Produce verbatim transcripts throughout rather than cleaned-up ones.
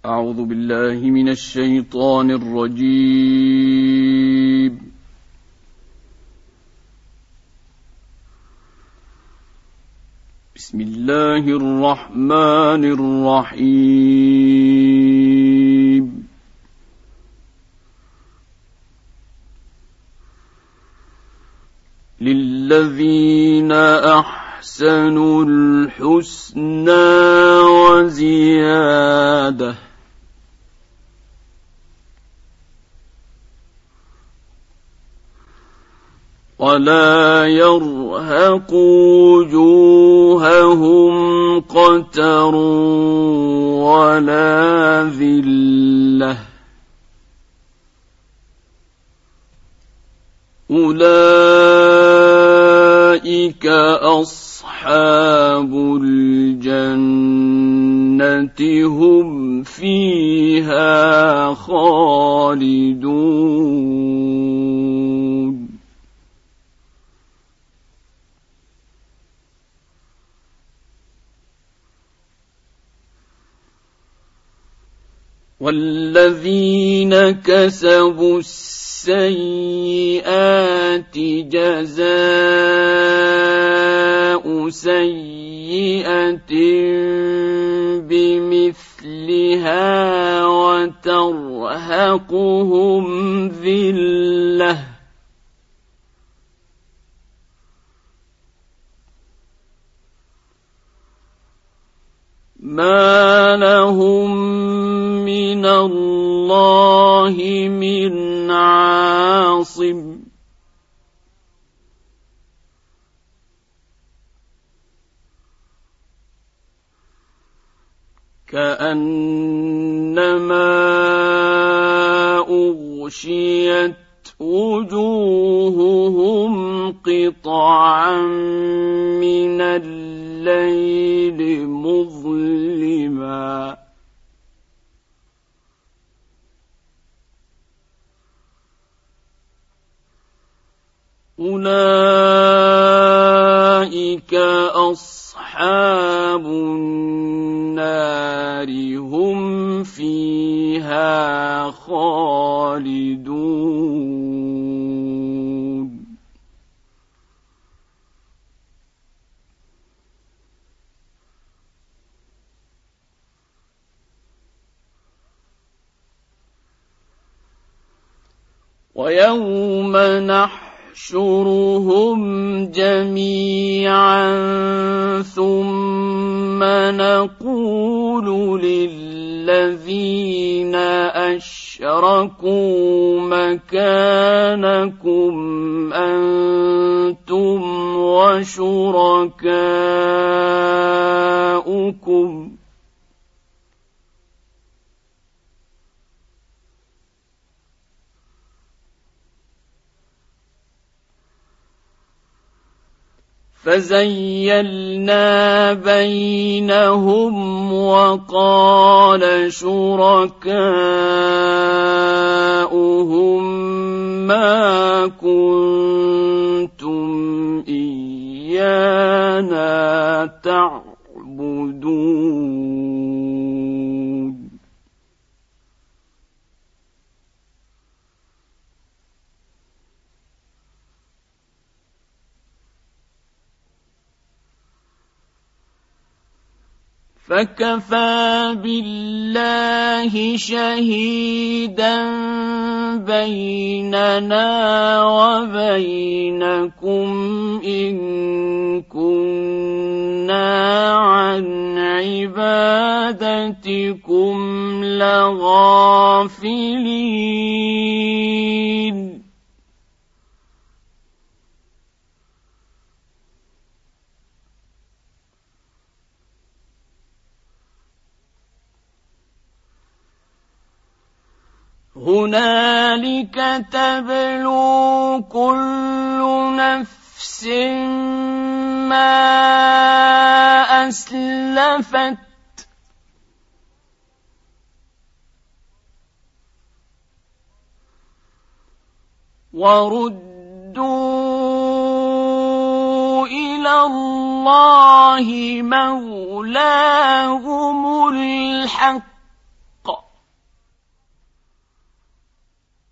أعوذ بالله من الشيطان الرجيم. بسم الله الرحمن الرحيم. للذين أحسنوا الحسنى وزيادة ولا يرهق وجوههم قتر ولا ذلة أولئك أصحاب الجنة هم فيها خالدون. والذين كسبوا السيئات جزاء سيئة بمثلها وترهقهم ذلة ما لهم من الله من عاصم كأنما أغشيت وجوههم قطعا من الليل مظلما أولئك أصحاب النار هم فيها خالدون. ويوم نحشر نحشرهم جميعا ثم نقول للذين أشركوا مكانكم أنتم وشركاؤكم فزيلنا بينهم وقال شركاؤهم ما كنتم إيانا تعبدون فكفى بالله شهيدا بيننا وبينكم إن كنا عن عبادتكم لغافلين. هنالك تبلو كل نفس ما أسلفت وردوا إلى الله مولاهم الحق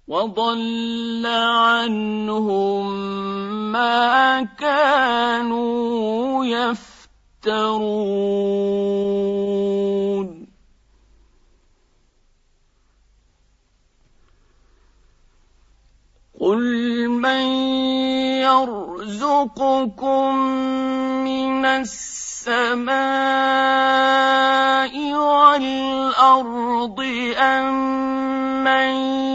وضل عنهم ما كانوا يفترون قل من يرزقكم من السماء والأرض أم من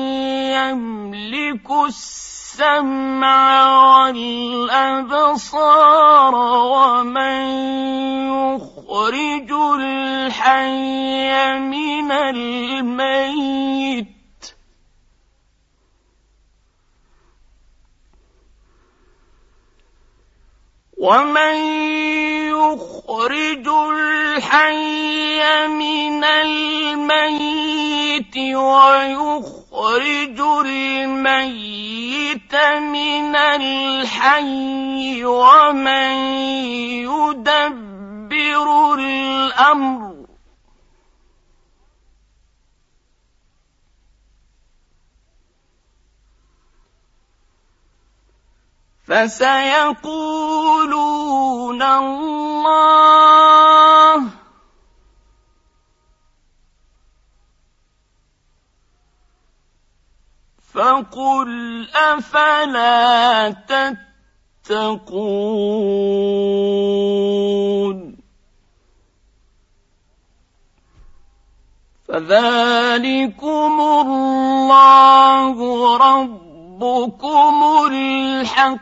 يملك السمع والأبصار ومن يخرج الحي من الميت ومن يخرج الحي من الميت ويخرج الميت من الحي ومن يدبر الأمر فسيقولون الله فقل أفلا تتقون فذلكم الله ربكم الحق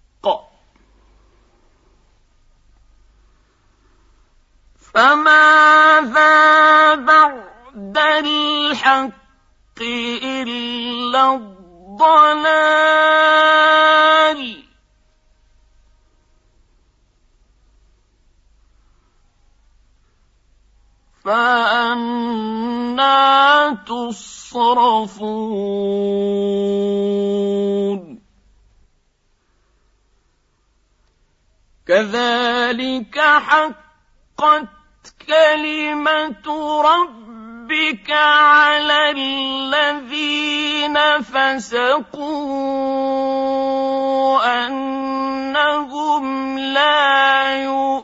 فماذا بعد الحق إلا الضلال فأنى تصرفون كذلك حقت كلمة ربك على الذين فسقوا أنهم لا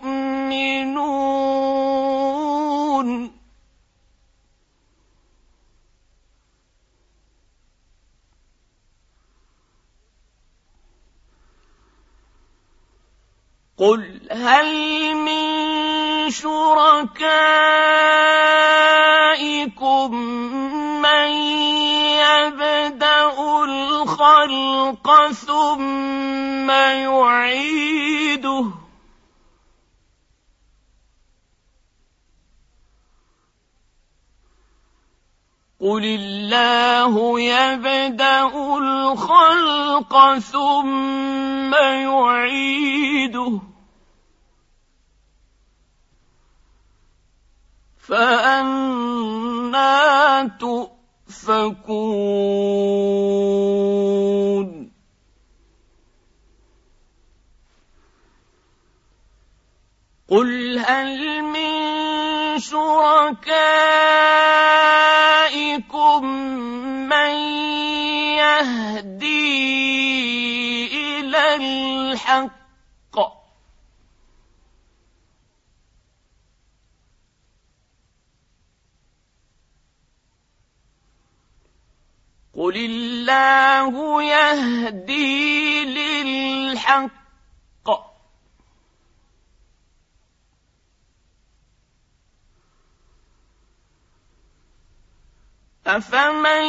يؤمنون قل هل من شركائكم من يبدأ الخلق ثم يعيده قل الله يبدأ الخلق ثم يعيده فأنى تؤفكون قل هل من شركائكم من يهدي إلى الحق قل الله يهدي للحق أفمن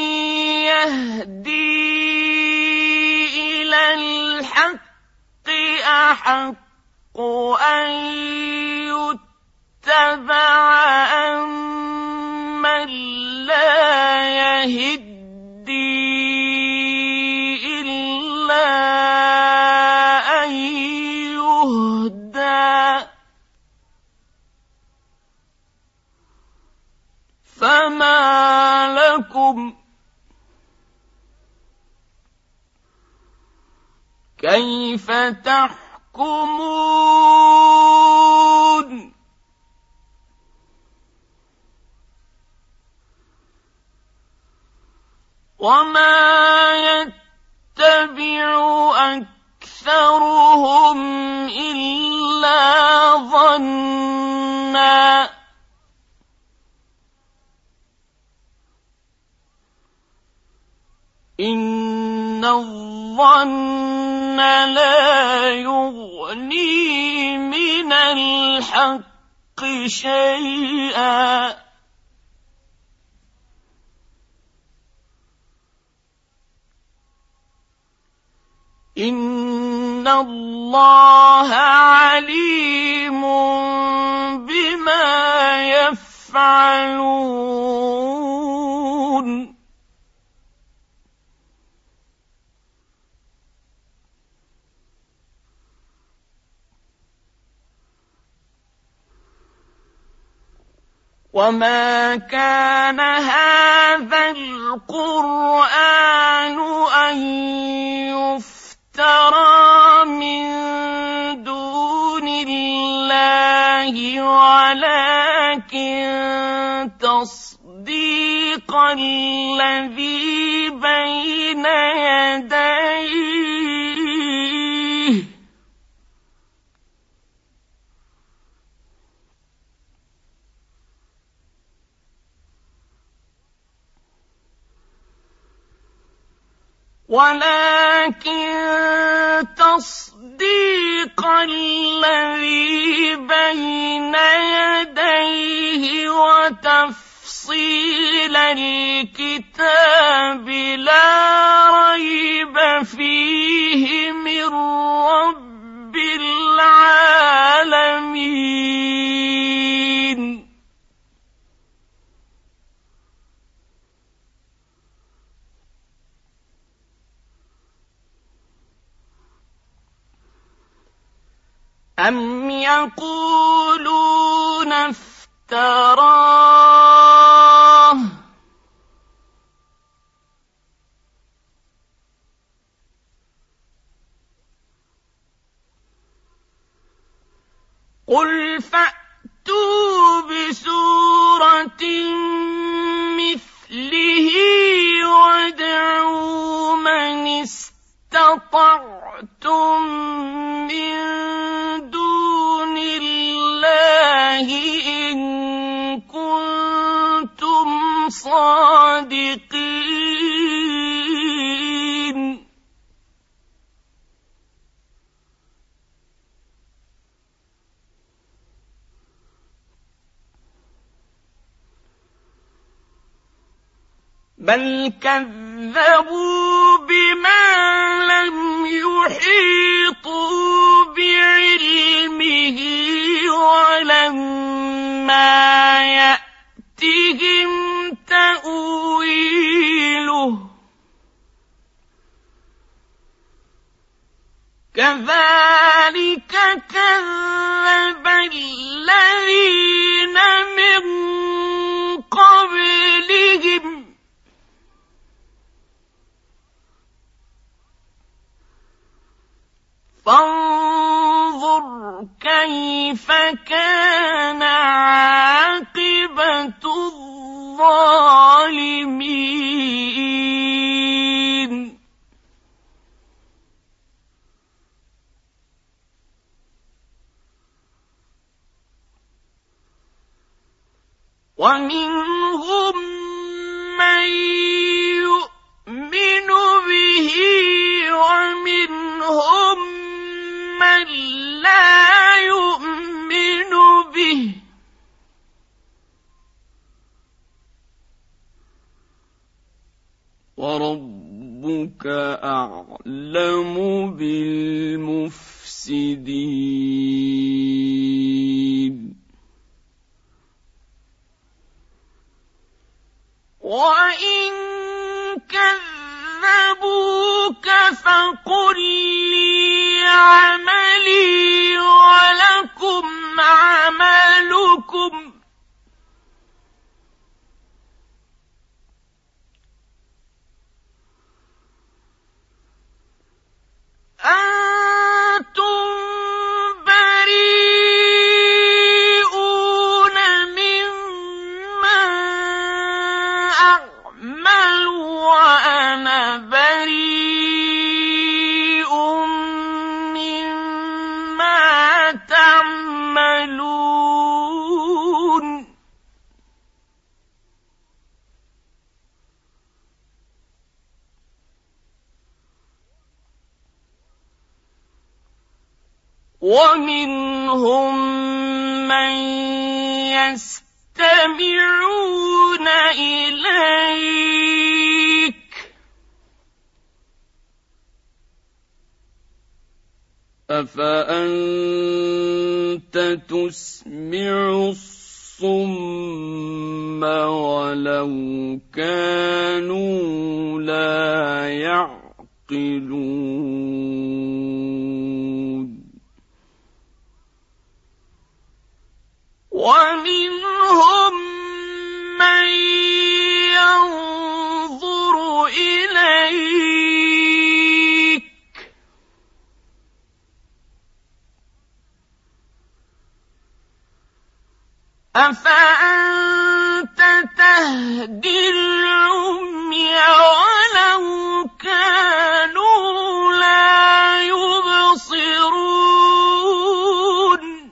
يهدي إلى الحق أحق أن يتبع أمن لا يهدي إلا أن يهدى فما لكم كيف تحكمون وما يتبع أكثرهم إلا ظنًّا إن الظن لا يغني من الحق شيئا إن الله عليم بما يفعلون وما كان هذا القرآن أن يفترى من دون الله ولكن تصديق الذي بين يديه ولكن تصديق الذي بين يديه وتفصيل الكتاب لا ريب فيه من رب العالمين أم يقولون افتراه قل فأتوا بسورة مثله وادعوا من استطعتم من دون الله إن كنتم صادقين بل كذبوا بما لم يحيطوا بعلمه ولما يأتهم تأويله كذلك كذب الذين من قبلهم فانظر كيف كان عاقبة الظالمين ومنهم من يؤمن به ومنهم من لا يؤمن به وربك أعلم بالمفسدين وإن كذبوك فقل لي عملي ولكم عملكم أنتم بريئون مما أعمل وأنا ومنهم من يستمعون إليك أفأنت تسمع الصم ولو كانوا لا يعقلون ومنهم من ينظر إليك أفأنت تهدي العمي ولو كانوا لا يبصرون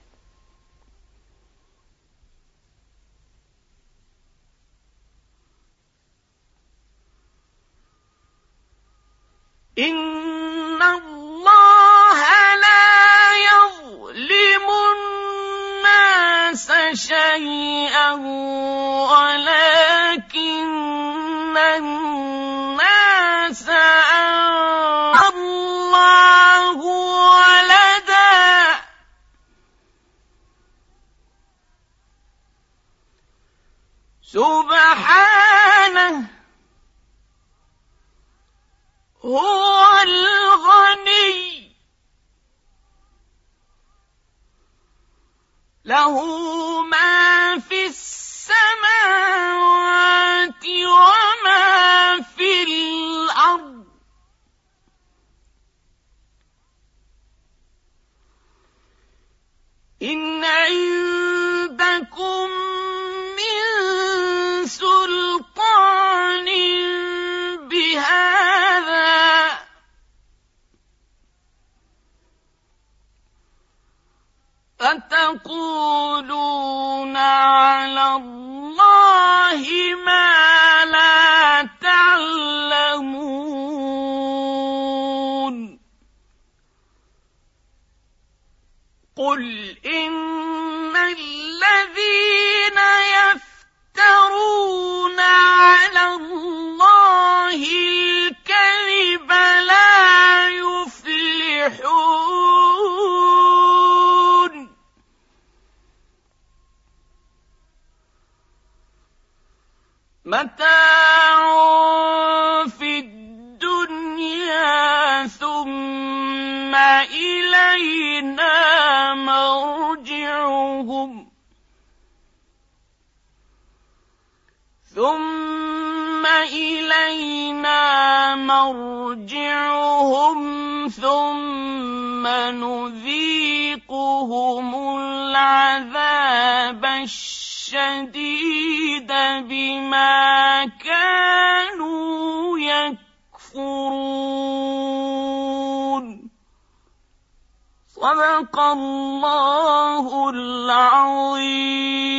إن الله لا يظلم الناس شيئا ولكن الناس الله ولدا سبحانه هو الغني له ما في السماوات وما في الأرض إن عندكم من سلطان بهذا أتقولون على الله ما لا تعلمون قل إن الذين يفترون على الله الكذب لا يفلحون متاع في الدنيا ثم إلينا مرجعهم ثم إلينا مرجعهم ثم نذيقهم العذاب الشديد بما كانوا يكفرون صدق الله العظيم.